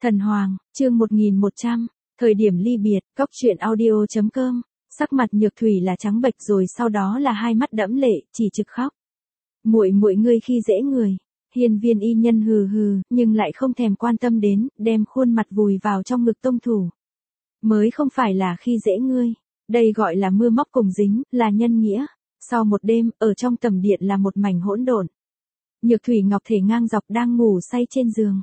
Thần Hoàng, chương 1100, thời điểm ly biệt, cóc truyện audio.com, sắc mặt Nhược Thủy là trắng bệch rồi sau đó là hai mắt đẫm lệ, chỉ trực khóc. Muội muội ngươi khi dễ người. Hiên Viên y nhân hừ hừ, nhưng lại không thèm quan tâm đến, đem khuôn mặt vùi vào trong ngực Tông Thủ. Mới không phải là khi dễ ngươi, đây gọi là mưa móc cùng dính, là nhân nghĩa. Sau một đêm, ở trong tầm điện là một mảnh hỗn độn. Nhược Thủy Ngọc thể ngang dọc đang ngủ say trên giường.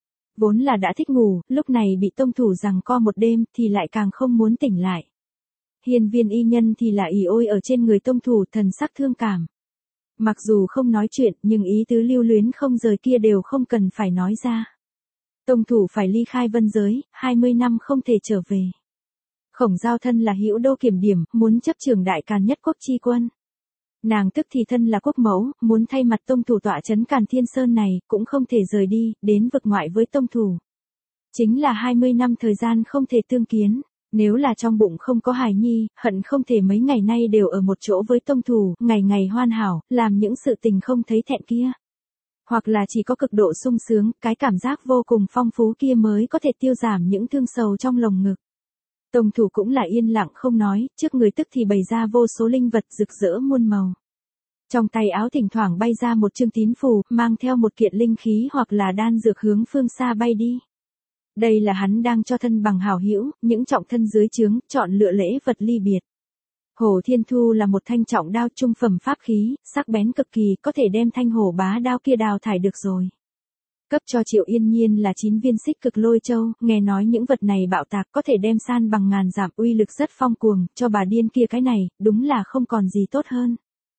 Vốn là đã thích ngủ, lúc này bị Tông Thủ giằng co một đêm thì lại càng không muốn tỉnh lại. Hiên Viên y nhân thì là ỉ ôi ở trên người Tông Thủ, thần sắc thương cảm. Mặc dù không nói chuyện nhưng ý tứ lưu luyến không rời kia đều không cần phải nói ra. Tông Thủ phải ly khai vân giới, 20 năm không thể trở về. Khổng Giao thân là hữu đô kiểm điểm, muốn chấp trưởng đại càn nhất quốc chi quân. Nàng tức thì thân là quốc mẫu, muốn thay mặt Tông Thủ tọa trấn Càn Thiên Sơn này, cũng không thể rời đi, đến vực ngoại với Tông Thủ. Chính là 20 năm thời gian không thể tương kiến, nếu là trong bụng không có hài nhi, hận không thể mấy ngày nay đều ở một chỗ với Tông Thủ, ngày ngày hoàn hảo, làm những sự tình không thấy thẹn kia. Hoặc là chỉ có cực độ sung sướng, cái cảm giác vô cùng phong phú kia mới có thể tiêu giảm những thương sầu trong lồng ngực. Tông Thủ cũng là yên lặng không nói, trước người tức thì bày ra vô số linh vật rực rỡ muôn màu. Trong tay áo thỉnh thoảng bay ra một chương tín phù, mang theo một kiện linh khí hoặc là đan dược hướng phương xa bay đi. Đây là hắn đang cho thân bằng hảo hữu, những trọng thân dưới trướng, chọn lựa lễ vật ly biệt. Hổ Thiên Thu là một thanh trọng đao trung phẩm pháp khí, sắc bén cực kỳ, có thể đem thanh hổ bá đao kia đào thải được rồi. Cấp cho Triệu Yên Nhiên là 9 viên xích cực lôi châu, nghe nói những vật này bạo tạc có thể đem san bằng ngàn giảm, uy lực rất phong cuồng, cho bà điên kia cái này, đúng là không còn gì tốt hơn.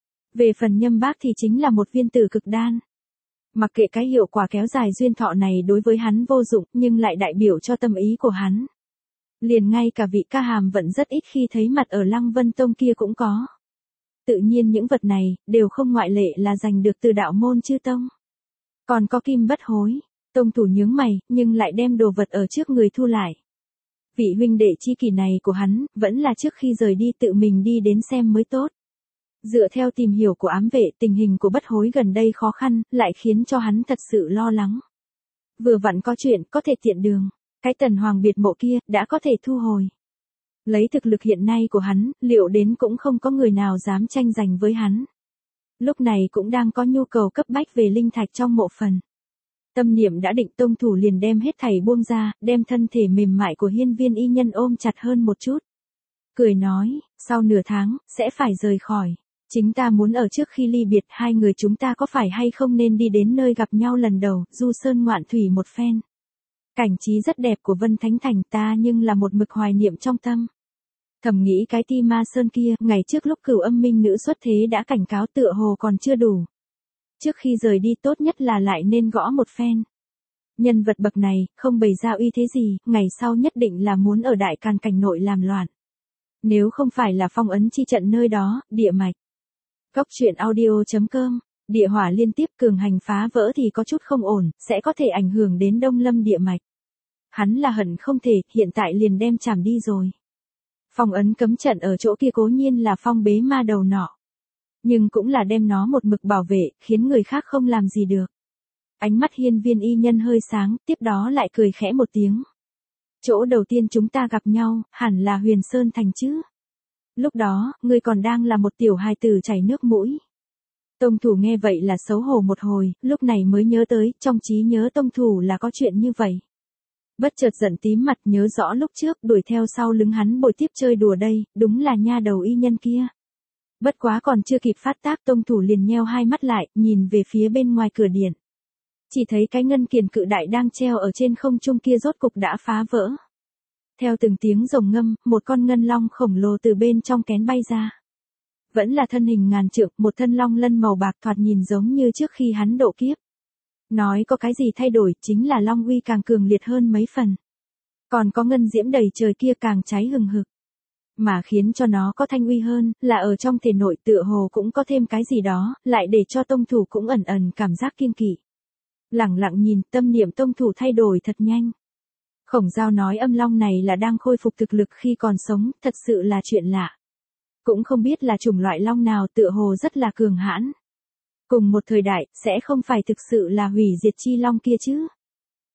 Về phần Nhâm Bác thì chính là một viên tử cực đan. Mặc kệ cái hiệu quả kéo dài duyên thọ này đối với hắn vô dụng, nhưng lại đại biểu cho tâm ý của hắn. Liền ngay cả vị Ca Hàm vẫn rất ít khi thấy mặt ở Lăng Vân Tông kia cũng có. Tự nhiên những vật này, đều không ngoại lệ là giành được từ đạo môn chư tông. Còn có kim bất hối, Tông Thủ nhướng mày, nhưng lại đem đồ vật ở trước người thu lại. Vị huynh đệ chi kỷ này của hắn, vẫn là trước khi rời đi tự mình đi đến xem mới tốt. Dựa theo tìm hiểu của ám vệ, tình hình của bất hối gần đây khó khăn, lại khiến cho hắn thật sự lo lắng. Vừa vặn có chuyện, có thể tiện đường. Cái Tần Hoàng biệt mộ kia, đã có thể thu hồi. Lấy thực lực hiện nay của hắn, liệu đến cũng không có người nào dám tranh giành với hắn. Lúc này cũng đang có nhu cầu cấp bách về linh thạch trong mộ phần. Tâm niệm đã định, Tông Thủ liền đem hết thảy buông ra, đem thân thể mềm mại của Hiên Viên y nhân ôm chặt hơn một chút. Cười nói, sau nửa tháng, sẽ phải rời khỏi. Chính ta muốn ở trước khi ly biệt hai người chúng ta có phải hay không nên đi đến nơi gặp nhau lần đầu, du sơn ngoạn thủy một phen. Cảnh trí rất đẹp của Vân Thánh Thành ta nhưng là một mực hoài niệm trong tâm. Thầm nghĩ cái Ti Ma Sơn kia, ngày trước lúc Cửu Âm Minh nữ xuất thế đã cảnh cáo tựa hồ còn chưa đủ. Trước khi rời đi tốt nhất là lại nên gõ một phen. Nhân vật bậc này, không bày ra uy thế gì, ngày sau nhất định là muốn ở Đại Càn cảnh nội làm loạn. Nếu không phải là phong ấn chi trận nơi đó, địa mạch. Cóc truyện audio.com, địa hỏa liên tiếp cường hành phá vỡ thì có chút không ổn, sẽ có thể ảnh hưởng đến Đông Lâm địa mạch. Hắn là hận không thể, hiện tại liền đem chảm đi rồi. Phong ấn cấm trận ở chỗ kia cố nhiên là phong bế ma đầu nọ. Nhưng cũng là đem nó một mực bảo vệ, khiến người khác không làm gì được. Ánh mắt Hiên Viên y nhân hơi sáng, tiếp đó lại cười khẽ một tiếng. Chỗ đầu tiên chúng ta gặp nhau, hẳn là Huyền Sơn Thành chứ. Lúc đó, ngươi còn đang là một tiểu hài tử chảy nước mũi. Tông Thủ nghe vậy là xấu hổ một hồi, lúc này mới nhớ tới, trong trí nhớ Tông Thủ là có chuyện như vậy. Bất chợt giận tím mặt, nhớ rõ lúc trước đuổi theo sau lưng hắn bồi tiếp chơi đùa đây, đúng là nha đầu y nhân kia. Bất quá còn chưa kịp phát tác, Tông Thủ liền nheo hai mắt lại, nhìn về phía bên ngoài cửa điện. Chỉ thấy cái ngân kiền cự đại đang treo ở trên không trung kia rốt cục đã phá vỡ. Theo từng tiếng rồng ngâm, một con ngân long khổng lồ từ bên trong kén bay ra. Vẫn là thân hình ngàn trượng, một thân long lân màu bạc thoạt nhìn giống như trước khi hắn độ kiếp. Nói có cái gì thay đổi, chính là long uy càng cường liệt hơn mấy phần. Còn có ngân diễm đầy trời kia càng cháy hừng hực. Mà khiến cho nó có thanh uy hơn, là ở trong thể nội tựa hồ cũng có thêm cái gì đó, lại để cho Tông Thủ cũng ẩn ẩn cảm giác kiêng kỵ. Lẳng lặng nhìn, tâm niệm Tông Thủ thay đổi thật nhanh. Khổng Giao nói âm long này là đang khôi phục thực lực khi còn sống, thật sự là chuyện lạ. Cũng không biết là chủng loại long nào, tựa hồ rất là cường hãn. Cùng một thời đại, sẽ không phải thực sự là hủy diệt chi long kia chứ.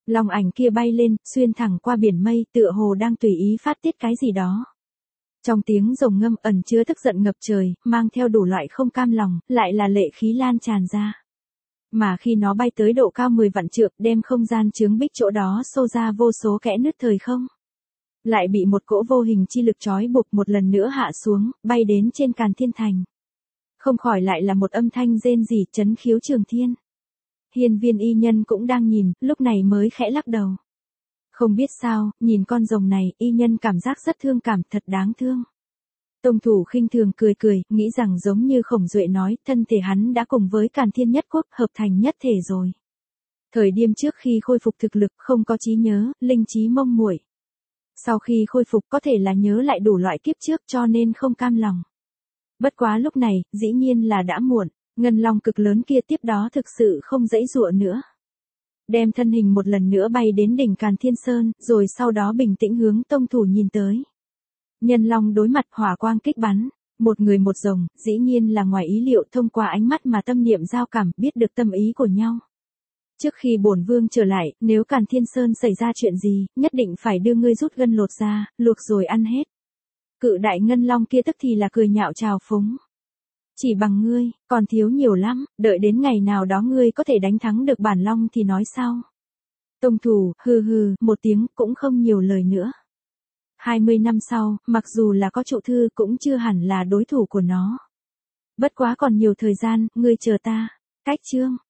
Long ảnh kia bay lên, xuyên thẳng qua biển mây, tựa hồ đang tùy ý phát tiết cái gì đó. Trong tiếng rồng ngâm ẩn chứa tức giận ngập trời, mang theo đủ loại không cam lòng, lại là lệ khí lan tràn ra. Mà khi nó bay tới độ cao 10 vạn trượng, đem không gian chướng bích chỗ đó xô ra vô số kẽ nứt thời không. Lại bị một cỗ vô hình chi lực trói buộc một lần nữa hạ xuống, bay đến trên Càn Thiên Thành. Không khỏi lại là một âm thanh rên rỉ chấn khiếu trường thiên. Hiên Viên y nhân cũng đang nhìn, lúc này mới khẽ lắc đầu. Không biết sao, nhìn con rồng này, y nhân cảm giác rất thương cảm, thật đáng thương. Tông thủ khinh thường cười cười, nghĩ rằng giống như Khổng Duệ nói, thân thể hắn đã cùng với Càn Thiên nhất quốc hợp thành nhất thể rồi. Thời điểm trước khi khôi phục thực lực không có trí nhớ, linh trí mông muội. Sau khi khôi phục có thể là nhớ lại đủ loại kiếp trước cho nên không cam lòng. Bất quá lúc này, dĩ nhiên là đã muộn, ngân long cực lớn kia tiếp đó thực sự không dãy dụa nữa. Đem thân hình một lần nữa bay đến đỉnh Càn Thiên Sơn, rồi sau đó bình tĩnh hướng tông thủ nhìn tới. Nhân long đối mặt hỏa quang kích bắn, một người một rồng, dĩ nhiên là ngoài ý liệu thông qua ánh mắt mà tâm niệm giao cảm biết được tâm ý của nhau. Trước khi bổn vương trở lại, nếu Càn Thiên Sơn xảy ra chuyện gì, nhất định phải đưa ngươi rút gân lột ra, luộc rồi ăn hết. Cự đại ngân long kia tức thì là cười nhạo trào phúng. Chỉ bằng ngươi, còn thiếu nhiều lắm, đợi đến ngày nào đó ngươi có thể đánh thắng được bản long thì nói sau. Tông thủ, hừ hừ, một tiếng cũng không nhiều lời nữa. 20 năm sau, mặc dù là có trụ thư cũng chưa hẳn là đối thủ của nó. Bất quá còn nhiều thời gian, ngươi chờ ta. Cách chương